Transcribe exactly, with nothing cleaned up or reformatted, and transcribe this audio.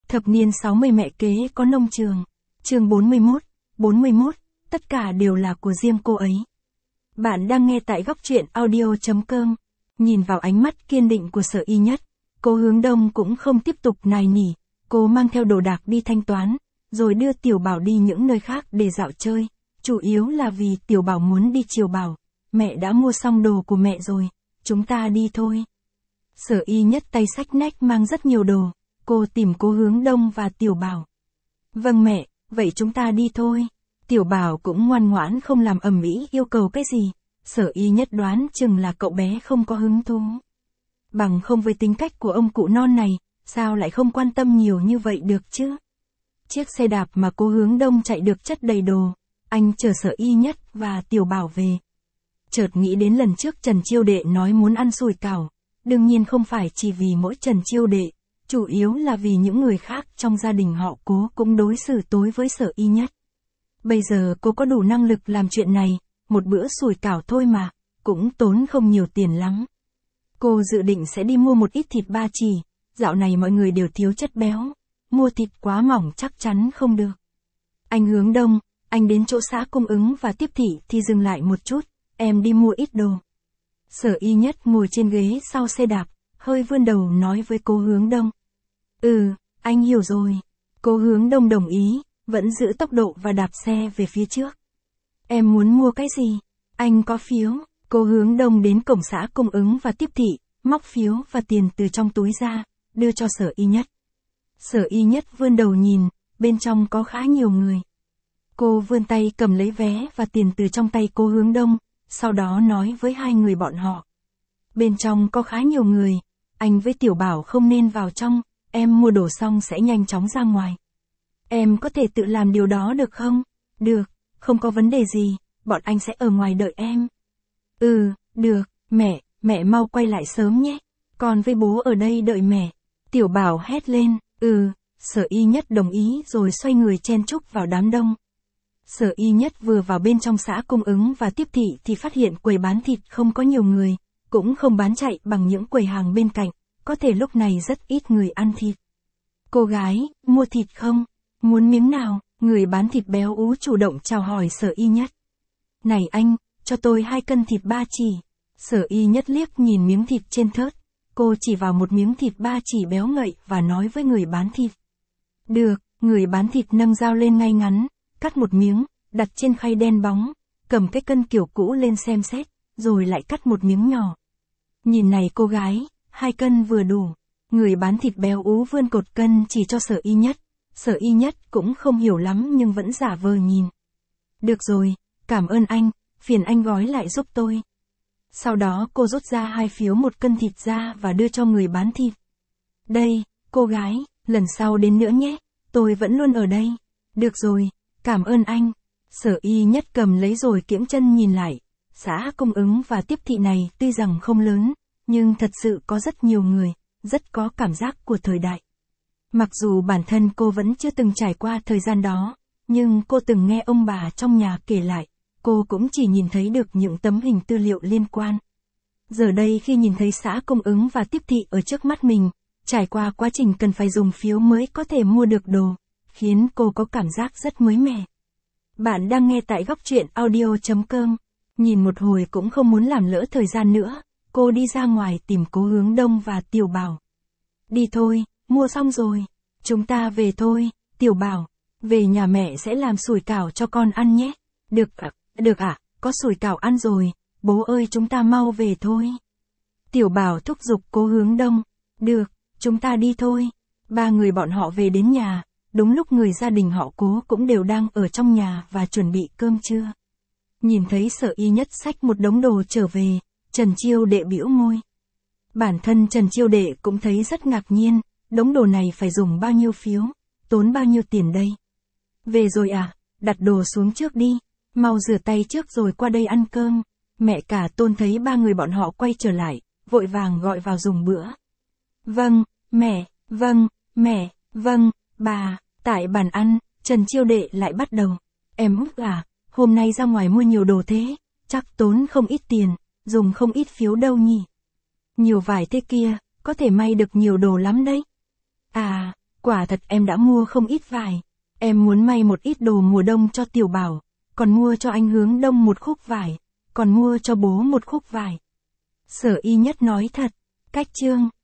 Thập niên sáu mươi mẹ kế có nông trường. Chương bốn mươi mốt, bốn mươi mốt, tất cả đều là của riêng cô ấy. Bạn đang nghe tại góc truyện audio chấm com. Nhìn vào ánh mắt kiên định của Sở Y Nhất, cô Hướng Đông cũng không tiếp tục nài nỉ, cô mang theo đồ đạc đi thanh toán, rồi đưa Tiểu Bảo đi những nơi khác để dạo chơi, chủ yếu là vì Tiểu Bảo muốn đi chiều Bảo. Mẹ đã mua xong đồ của mẹ rồi, chúng ta đi thôi. Sở Y Nhất tay xách nách mang rất nhiều đồ, cô tìm cô Hướng Đông và Tiểu Bảo. Vâng mẹ, vậy chúng ta đi thôi. Tiểu Bảo cũng ngoan ngoãn không làm ầm ĩ yêu cầu cái gì. Sở Y Nhất đoán chừng là cậu bé không có hứng thú. Bằng không với tính cách của ông cụ non này, sao lại không quan tâm nhiều như vậy được chứ? Chiếc xe đạp mà cô Hướng Đông chạy được chất đầy đồ, anh chở Sở Y Nhất và Tiểu Bảo về. Chợt nghĩ đến lần trước Trần Chiêu Đệ nói muốn ăn sủi cảo, đương nhiên không phải chỉ vì mỗi Trần Chiêu Đệ, chủ yếu là vì những người khác trong gia đình họ Cố cũng đối xử tối với Sở Y Nhất. Bây giờ cô có đủ năng lực làm chuyện này, một bữa sủi cảo thôi mà, cũng tốn không nhiều tiền lắm. Cô dự định sẽ đi mua một ít thịt ba chỉ, dạo này mọi người đều thiếu chất béo, mua thịt quá mỏng chắc chắn không được. Anh Hướng Đông, anh đến chỗ xã cung ứng và tiếp thị thì dừng lại một chút, em đi mua ít đồ. Sở Y Nhất ngồi trên ghế sau xe đạp, hơi vươn đầu nói với cô Hướng Đông. Ừ, anh hiểu rồi. Cô Hướng Đông đồng ý, vẫn giữ tốc độ và đạp xe về phía trước. Em muốn mua cái gì? Anh có phiếu. Cô Hướng Đông đến cổng xã cung ứng và tiếp thị, móc phiếu và tiền từ trong túi ra, đưa cho Sở Y Nhất. Sở Y Nhất vươn đầu nhìn, bên trong có khá nhiều người. Cô vươn tay cầm lấy vé và tiền từ trong tay cô Hướng Đông, sau đó nói với hai người bọn họ. Bên trong có khá nhiều người, anh với Tiểu Bảo không nên vào trong, em mua đồ xong sẽ nhanh chóng ra ngoài. Em có thể tự làm điều đó được không? Được, không có vấn đề gì, bọn anh sẽ ở ngoài đợi em. Ừ, được, mẹ, mẹ mau quay lại sớm nhé, con với bố ở đây đợi mẹ. Tiểu Bảo hét lên, ừ, Sở Y Nhất đồng ý rồi xoay người chen chúc vào đám đông. Sở Y Nhất vừa vào bên trong xã cung ứng và tiếp thị thì phát hiện quầy bán thịt không có nhiều người, cũng không bán chạy bằng những quầy hàng bên cạnh, có thể lúc này rất ít người ăn thịt. Cô gái, mua thịt không? Muốn miếng nào? Người bán thịt béo ú chủ động chào hỏi Sở Y Nhất. Này anh, cho tôi hai cân thịt ba chỉ. Sở Y Nhất liếc nhìn miếng thịt trên thớt, cô chỉ vào một miếng thịt ba chỉ béo ngậy và nói với người bán thịt. Được, người bán thịt nâng dao lên ngay ngắn, cắt một miếng, đặt trên khay đen bóng, cầm cái cân kiểu cũ lên xem xét, rồi lại cắt một miếng nhỏ. Nhìn này cô gái, hai cân vừa đủ. Người bán thịt béo ú vươn cột cân chỉ cho Sở Y Nhất. Sở Y Nhất cũng không hiểu lắm nhưng vẫn giả vờ nhìn. Được rồi, cảm ơn anh, phiền anh gói lại giúp tôi. Sau đó cô rút ra hai phiếu một cân thịt ra và đưa cho người bán thịt. Đây, cô gái, lần sau đến nữa nhé, tôi vẫn luôn ở đây. Được rồi, cảm ơn anh. Sở Y Nhất cầm lấy rồi kiễng chân nhìn lại. Xã cung ứng và tiếp thị này tuy rằng không lớn, nhưng thật sự có rất nhiều người, rất có cảm giác của thời đại. Mặc dù bản thân cô vẫn chưa từng trải qua thời gian đó, nhưng cô từng nghe ông bà trong nhà kể lại, cô cũng chỉ nhìn thấy được những tấm hình tư liệu liên quan. Giờ đây khi nhìn thấy xã cung ứng và tiếp thị ở trước mắt mình, trải qua quá trình cần phải dùng phiếu mới có thể mua được đồ, khiến cô có cảm giác rất mới mẻ. Bạn đang nghe tại góc truyện audio chấm com. Nhìn một hồi cũng không muốn làm lỡ thời gian nữa, cô đi ra ngoài tìm cô Hướng Đông và Tiểu Bảo. Đi thôi, mua xong rồi, chúng ta về thôi. Tiểu Bảo, về nhà mẹ sẽ làm sủi cảo cho con ăn nhé. Được ạ, được ạ, có sủi cảo ăn rồi, bố ơi chúng ta mau về thôi. Tiểu Bảo thúc giục cô Hướng Đông. Được, chúng ta đi thôi. Ba người bọn họ về đến nhà, đúng lúc người gia đình họ Cố cũng đều đang ở trong nhà và chuẩn bị cơm trưa. Nhìn thấy Sở Y Nhất xách một đống đồ trở về, Trần Chiêu Đệ bĩu môi. Bản thân Trần Chiêu Đệ cũng thấy rất ngạc nhiên, đống đồ này phải dùng bao nhiêu phiếu, tốn bao nhiêu tiền đây. Về rồi à, đặt đồ xuống trước đi, mau rửa tay trước rồi qua đây ăn cơm. Mẹ cả Tôn thấy ba người bọn họ quay trở lại, vội vàng gọi vào dùng bữa. Vâng, mẹ, vâng, mẹ, vâng, bà. Tại bàn ăn, Trần Chiêu Đệ lại bắt đầu. Em Út à, hôm nay ra ngoài mua nhiều đồ thế, chắc tốn không ít tiền, dùng không ít phiếu đâu nhỉ. Nhiều vải thế kia, có thể may được nhiều đồ lắm đấy. À, Quả thật em đã mua không ít vải. Em muốn may một ít đồ mùa đông cho Tiểu Bảo, còn mua cho anh Hướng Đông một khúc vải, còn mua cho bố một khúc vải. Sở Y Nhất nói thật. Cách chương